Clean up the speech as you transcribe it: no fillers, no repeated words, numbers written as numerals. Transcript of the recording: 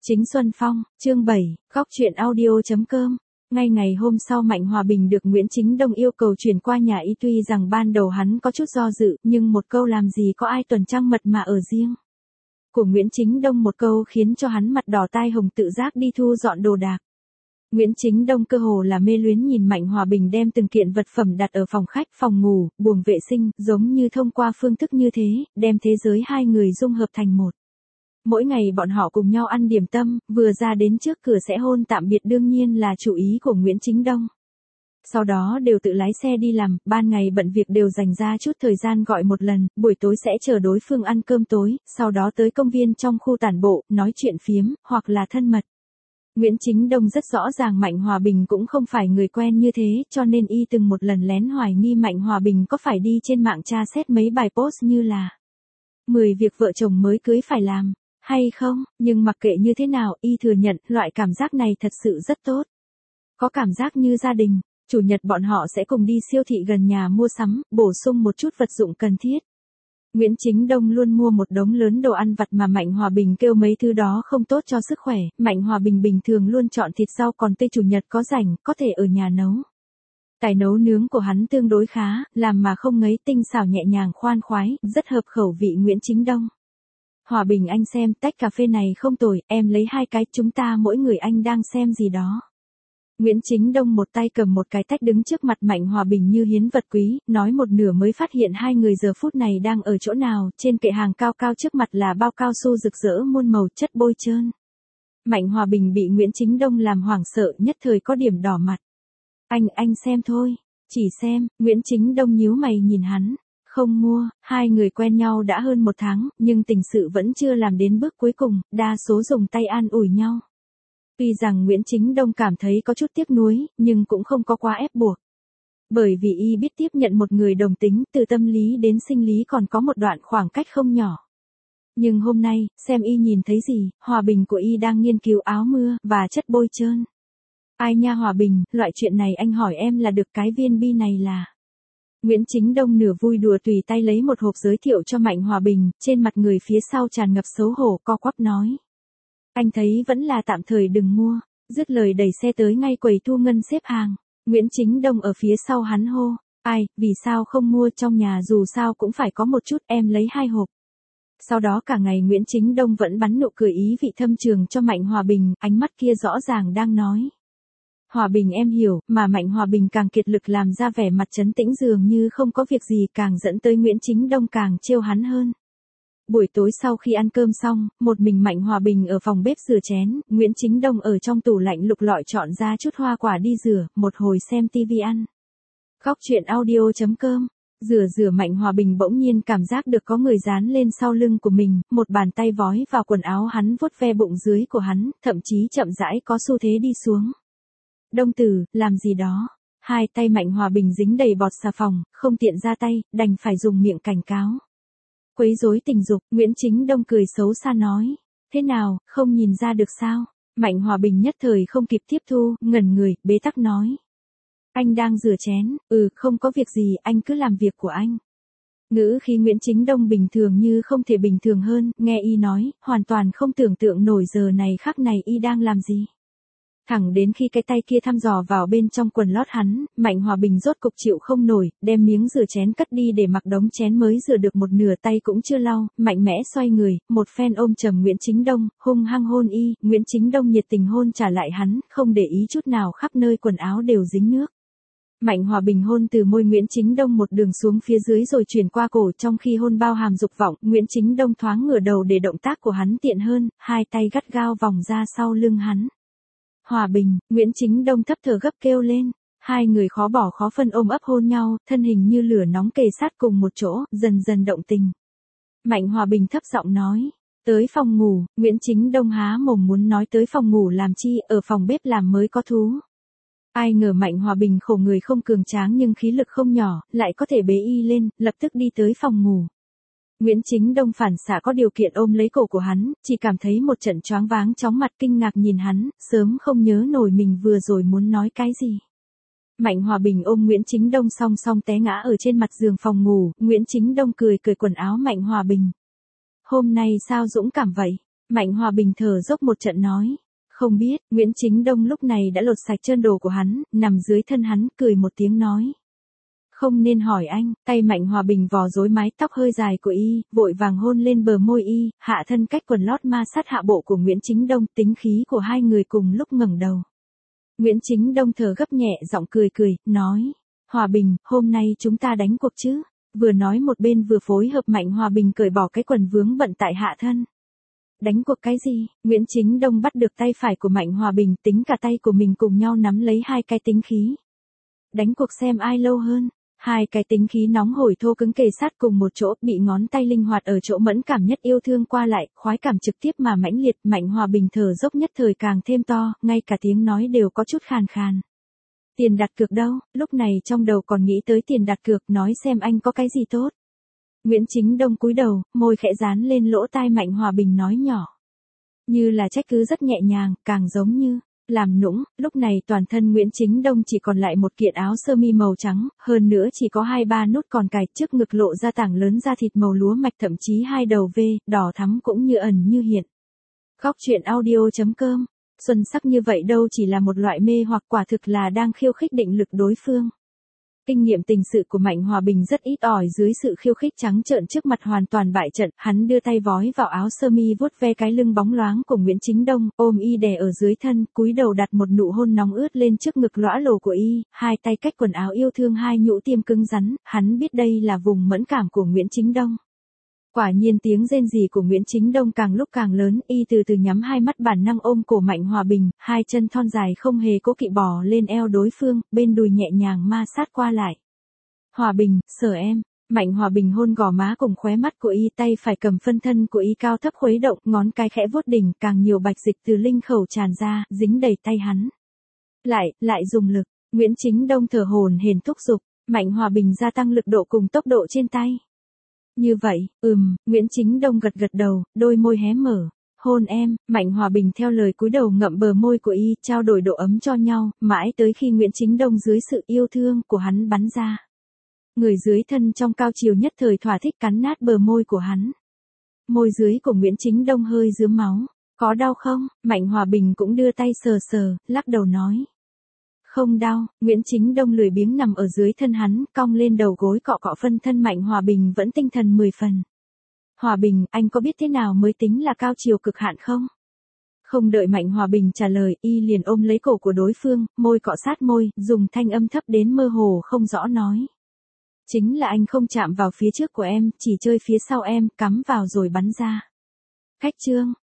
Chính Xuân Phong, chương 7, góc truyện audio.com. Ngay ngày hôm sau Mạnh Hòa Bình được Nguyễn Chính Đông yêu cầu chuyển qua nhà y, tuy rằng ban đầu hắn có chút do dự, nhưng một câu làm gì có ai tuần trăng mật mà ở riêng của Nguyễn Chính Đông một câu khiến cho hắn mặt đỏ tai hồng tự giác đi thu dọn đồ đạc. Nguyễn Chính Đông cơ hồ là mê luyến nhìn Mạnh Hòa Bình đem từng kiện vật phẩm đặt ở phòng khách, phòng ngủ, buồng vệ sinh, giống như thông qua phương thức như thế, đem thế giới hai người dung hợp thành một. Mỗi ngày bọn họ cùng nhau ăn điểm tâm, vừa ra đến trước cửa sẽ hôn tạm biệt, đương nhiên là chủ ý của Nguyễn Chính Đông. Sau đó đều tự lái xe đi làm, ban ngày bận việc đều dành ra chút thời gian gọi một lần, buổi tối sẽ chờ đối phương ăn cơm tối, sau đó tới công viên trong khu tản bộ, nói chuyện phiếm, hoặc là thân mật. Nguyễn Chính Đông rất rõ ràng Mạnh Hòa Bình cũng không phải người quen như thế, cho nên y từng một lần lén hoài nghi Mạnh Hòa Bình có phải đi trên mạng tra xét mấy bài post như là 10 việc vợ chồng mới cưới phải làm hay không, nhưng mặc kệ như thế nào, y thừa nhận, loại cảm giác này thật sự rất tốt. Có cảm giác như gia đình, chủ nhật bọn họ sẽ cùng đi siêu thị gần nhà mua sắm, bổ sung một chút vật dụng cần thiết. Nguyễn Chính Đông luôn mua một đống lớn đồ ăn vặt mà Mạnh Hòa Bình kêu mấy thứ đó không tốt cho sức khỏe, Mạnh Hòa Bình bình thường luôn chọn thịt rau, còn tây chủ nhật có rảnh, có thể ở nhà nấu. Tài nấu nướng của hắn tương đối khá, làm mà không ngấy, tinh xảo nhẹ nhàng khoan khoái, rất hợp khẩu vị Nguyễn Chính Đông. Hòa Bình anh xem, tách cà phê này không tồi, em lấy 2 cái, chúng ta mỗi người, anh đang xem gì đó. Nguyễn Chính Đông một tay cầm một cái tách đứng trước mặt Mạnh Hòa Bình như hiến vật quý, nói một nửa mới phát hiện hai người giờ phút này đang ở chỗ nào, trên kệ hàng cao cao trước mặt là bao cao su rực rỡ muôn màu, chất bôi trơn. Mạnh Hòa Bình bị Nguyễn Chính Đông làm hoảng sợ, nhất thời có điểm đỏ mặt. Anh xem thôi, chỉ xem, Nguyễn Chính Đông nhíu mày nhìn hắn. Không mua, hai người quen nhau đã hơn 1 tháng, nhưng tình sự vẫn chưa làm đến bước cuối cùng, đa số dùng tay an ủi nhau. Tuy rằng Nguyễn Chính Đông cảm thấy có chút tiếc nuối, nhưng cũng không có quá ép buộc. Bởi vì y biết tiếp nhận một người đồng tính, từ tâm lý đến sinh lý còn có một đoạn khoảng cách không nhỏ. Nhưng hôm nay, xem y nhìn thấy gì, Hòa Bình của y đang nghiên cứu áo mưa, và chất bôi trơn. Ai nha Hòa Bình, loại chuyện này anh hỏi em là được, cái viên bi này là... Nguyễn Chính Đông nửa vui đùa tùy tay lấy một hộp giới thiệu cho Mạnh Hòa Bình, trên mặt người phía sau tràn ngập xấu hổ, co quắp nói. Anh thấy vẫn là tạm thời đừng mua, dứt lời đẩy xe tới ngay quầy thu ngân xếp hàng. Nguyễn Chính Đông ở phía sau hắn hô, ai, vì sao không mua, trong nhà dù sao cũng phải có một chút, em lấy 2 hộp. Sau đó cả ngày Nguyễn Chính Đông vẫn bắn nụ cười ý vị thâm trường cho Mạnh Hòa Bình, ánh mắt kia rõ ràng đang nói. Hòa Bình em hiểu, mà Mạnh Hòa Bình càng kiệt lực làm ra vẻ mặt trấn tĩnh dường như không có việc gì, càng dẫn tới Nguyễn Chính Đông càng trêu hắn hơn. Buổi tối sau khi ăn cơm xong, một mình Mạnh Hòa Bình ở phòng bếp rửa chén, Nguyễn Chính Đông ở trong tủ lạnh lục lọi chọn ra chút hoa quả đi rửa, một hồi xem tivi ăn. Góc truyện audio.com. Rửa Mạnh Hòa Bình bỗng nhiên cảm giác được có người dán lên sau lưng của mình, một bàn tay vói vào quần áo hắn, vuốt ve bụng dưới của hắn, thậm chí chậm rãi có xu thế đi xuống. Đông tử, làm gì đó? Hai tay Mạnh Hòa Bình dính đầy bọt xà phòng, không tiện ra tay, đành phải dùng miệng cảnh cáo. Quấy rối tình dục, Nguyễn Chính Đông cười xấu xa nói. Thế nào, không nhìn ra được sao? Mạnh Hòa Bình nhất thời không kịp tiếp thu, ngẩn người, bế tắc nói. Anh đang rửa chén, không có việc gì, anh cứ làm việc của anh. Ngữ khí Nguyễn Chính Đông bình thường như không thể bình thường hơn, nghe y nói, hoàn toàn không tưởng tượng nổi giờ này khắc này y đang làm gì. Thẳng đến khi cái tay kia thăm dò vào bên trong quần lót hắn, Mạnh Hòa Bình rốt cục chịu không nổi, đem miếng rửa chén cất đi để mặc đống chén mới rửa được một nửa, tay cũng chưa lau, mạnh mẽ xoay người, một phen ôm chầm Nguyễn Chính Đông, hung hăng hôn y, Nguyễn Chính Đông nhiệt tình hôn trả lại hắn, không để ý chút nào, khắp nơi quần áo đều dính nước. Mạnh Hòa Bình hôn từ môi Nguyễn Chính Đông một đường xuống phía dưới rồi chuyển qua cổ, trong khi hôn bao hàm dục vọng, Nguyễn Chính Đông thoáng ngửa đầu để động tác của hắn tiện hơn, hai tay gắt gao vòng ra sau lưng hắn. Hòa Bình, Nguyễn Chính Đông thấp thở gấp kêu lên, hai người khó bỏ khó phân ôm ấp hôn nhau, thân hình như lửa nóng kề sát cùng một chỗ, dần dần động tình. Mạnh Hòa Bình thấp giọng nói, tới phòng ngủ, Nguyễn Chính Đông há mồm muốn nói tới phòng ngủ làm chi, ở phòng bếp làm mới có thú. Ai ngờ Mạnh Hòa Bình khổ người không cường tráng nhưng khí lực không nhỏ, lại có thể bế y lên, lập tức đi tới phòng ngủ. Nguyễn Chính Đông phản xạ có điều kiện ôm lấy cổ của hắn, chỉ cảm thấy một trận choáng váng, chóng mặt kinh ngạc nhìn hắn, sớm không nhớ nổi mình vừa rồi muốn nói cái gì. Mạnh Hòa Bình ôm Nguyễn Chính Đông song song té ngã ở trên mặt giường phòng ngủ, Nguyễn Chính Đông cười quần áo Mạnh Hòa Bình. Hôm nay sao dũng cảm vậy? Mạnh Hòa Bình thở dốc một trận nói. Không biết, Nguyễn Chính Đông lúc này đã lột sạch trơn đồ của hắn, nằm dưới thân hắn, cười một tiếng nói. Không nên hỏi anh, tay Mạnh Hòa Bình vò rối mái tóc hơi dài của y, vội vàng hôn lên bờ môi y, hạ thân cách quần lót ma sát hạ bộ của Nguyễn Chính Đông, tính khí của hai người cùng lúc ngẩng đầu. Nguyễn Chính Đông thở gấp nhẹ giọng cười cười, nói. Hòa Bình, hôm nay chúng ta đánh cuộc chứ? Vừa nói một bên vừa phối hợp Mạnh Hòa Bình cởi bỏ cái quần vướng bận tại hạ thân. Đánh cuộc cái gì? Nguyễn Chính Đông bắt được tay phải của Mạnh Hòa Bình, tính cả tay của mình cùng nhau nắm lấy hai cái tính khí. Đánh cuộc xem ai lâu hơn. Hai cái tính khí nóng hổi thô cứng kề sát cùng một chỗ, bị ngón tay linh hoạt ở chỗ mẫn cảm nhất yêu thương qua lại, khoái cảm trực tiếp mà mãnh liệt. Mạnh Hòa Bình thở dốc nhất thời càng thêm to, ngay cả tiếng nói đều có chút khàn khàn. Tiền đặt cược đâu? Lúc này trong đầu còn nghĩ tới tiền đặt cược, nói xem anh có cái gì tốt. Nguyễn Chính Đông cúi đầu, môi khẽ dán lên lỗ tai Mạnh Hòa Bình nói nhỏ. Như là trách cứ rất nhẹ nhàng, càng giống như làm nũng. Lúc này toàn thân Nguyễn Chính Đông chỉ còn lại một kiện áo sơ mi màu trắng, hơn nữa chỉ có 2-3 nút còn cài, trước ngực lộ ra tảng lớn da thịt màu lúa mạch, thậm chí hai đầu V, đỏ thắm cũng như ẩn như hiện. Góc truyện audio.com. Xuân sắc như vậy đâu chỉ là một loại mê hoặc, quả thực là đang khiêu khích định lực đối phương. Kinh nghiệm tình sự của Mạnh Hòa Bình rất ít ỏi, dưới sự khiêu khích trắng trợn trước mặt hoàn toàn bại trận, hắn đưa tay vói vào áo sơ mi vuốt ve cái lưng bóng loáng của Nguyễn Chính Đông, ôm y đè ở dưới thân, cúi đầu đặt một nụ hôn nóng ướt lên trước ngực lõa lồ của y, hai tay cách quần áo yêu thương hai nhũ tiêm cứng rắn, hắn biết đây là vùng mẫn cảm của Nguyễn Chính Đông. Quả nhiên tiếng rên rỉ của Nguyễn Chính Đông càng lúc càng lớn, y từ từ nhắm hai mắt bản năng ôm cổ Mạnh Hòa Bình, hai chân thon dài không hề cố kỵ bò lên eo đối phương, bên đùi nhẹ nhàng ma sát qua lại. Hòa Bình, sờ em. Mạnh Hòa Bình hôn gò má cùng khóe mắt của y, tay phải cầm phân thân của y cao thấp khuấy động, ngón cái khẽ vuốt đỉnh, càng nhiều bạch dịch từ linh khẩu tràn ra, dính đầy tay hắn. Lại dùng lực, Nguyễn Chính Đông thở hổn hển thúc giục, Mạnh Hòa Bình gia tăng lực độ cùng tốc độ trên tay. Như vậy, Nguyễn Chính Đông gật gật đầu, đôi môi hé mở. Hôn em. Mạnh Hòa Bình theo lời cúi đầu ngậm bờ môi của y, trao đổi độ ấm cho nhau, mãi tới khi Nguyễn Chính Đông dưới sự yêu thương của hắn bắn ra. Người dưới thân trong cao chiều nhất thời thỏa thích cắn nát bờ môi của hắn. Môi dưới của Nguyễn Chính Đông hơi rướm máu. Có đau không? Mạnh Hòa Bình cũng đưa tay sờ sờ, lắc đầu nói. Không đau. Nguyễn Chính Đông lười biếng nằm ở dưới thân hắn, cong lên đầu gối cọ cọ phân thân. Mạnh Hòa Bình vẫn tinh thần 10 phần. Hòa Bình, anh có biết thế nào mới tính là cao chiều cực hạn không? Không đợi Mạnh Hòa Bình trả lời, y liền ôm lấy cổ của đối phương, môi cọ sát môi, dùng thanh âm thấp đến mơ hồ không rõ nói. Chính là anh không chạm vào phía trước của em, chỉ chơi phía sau em, cắm vào rồi bắn ra. Cách chương.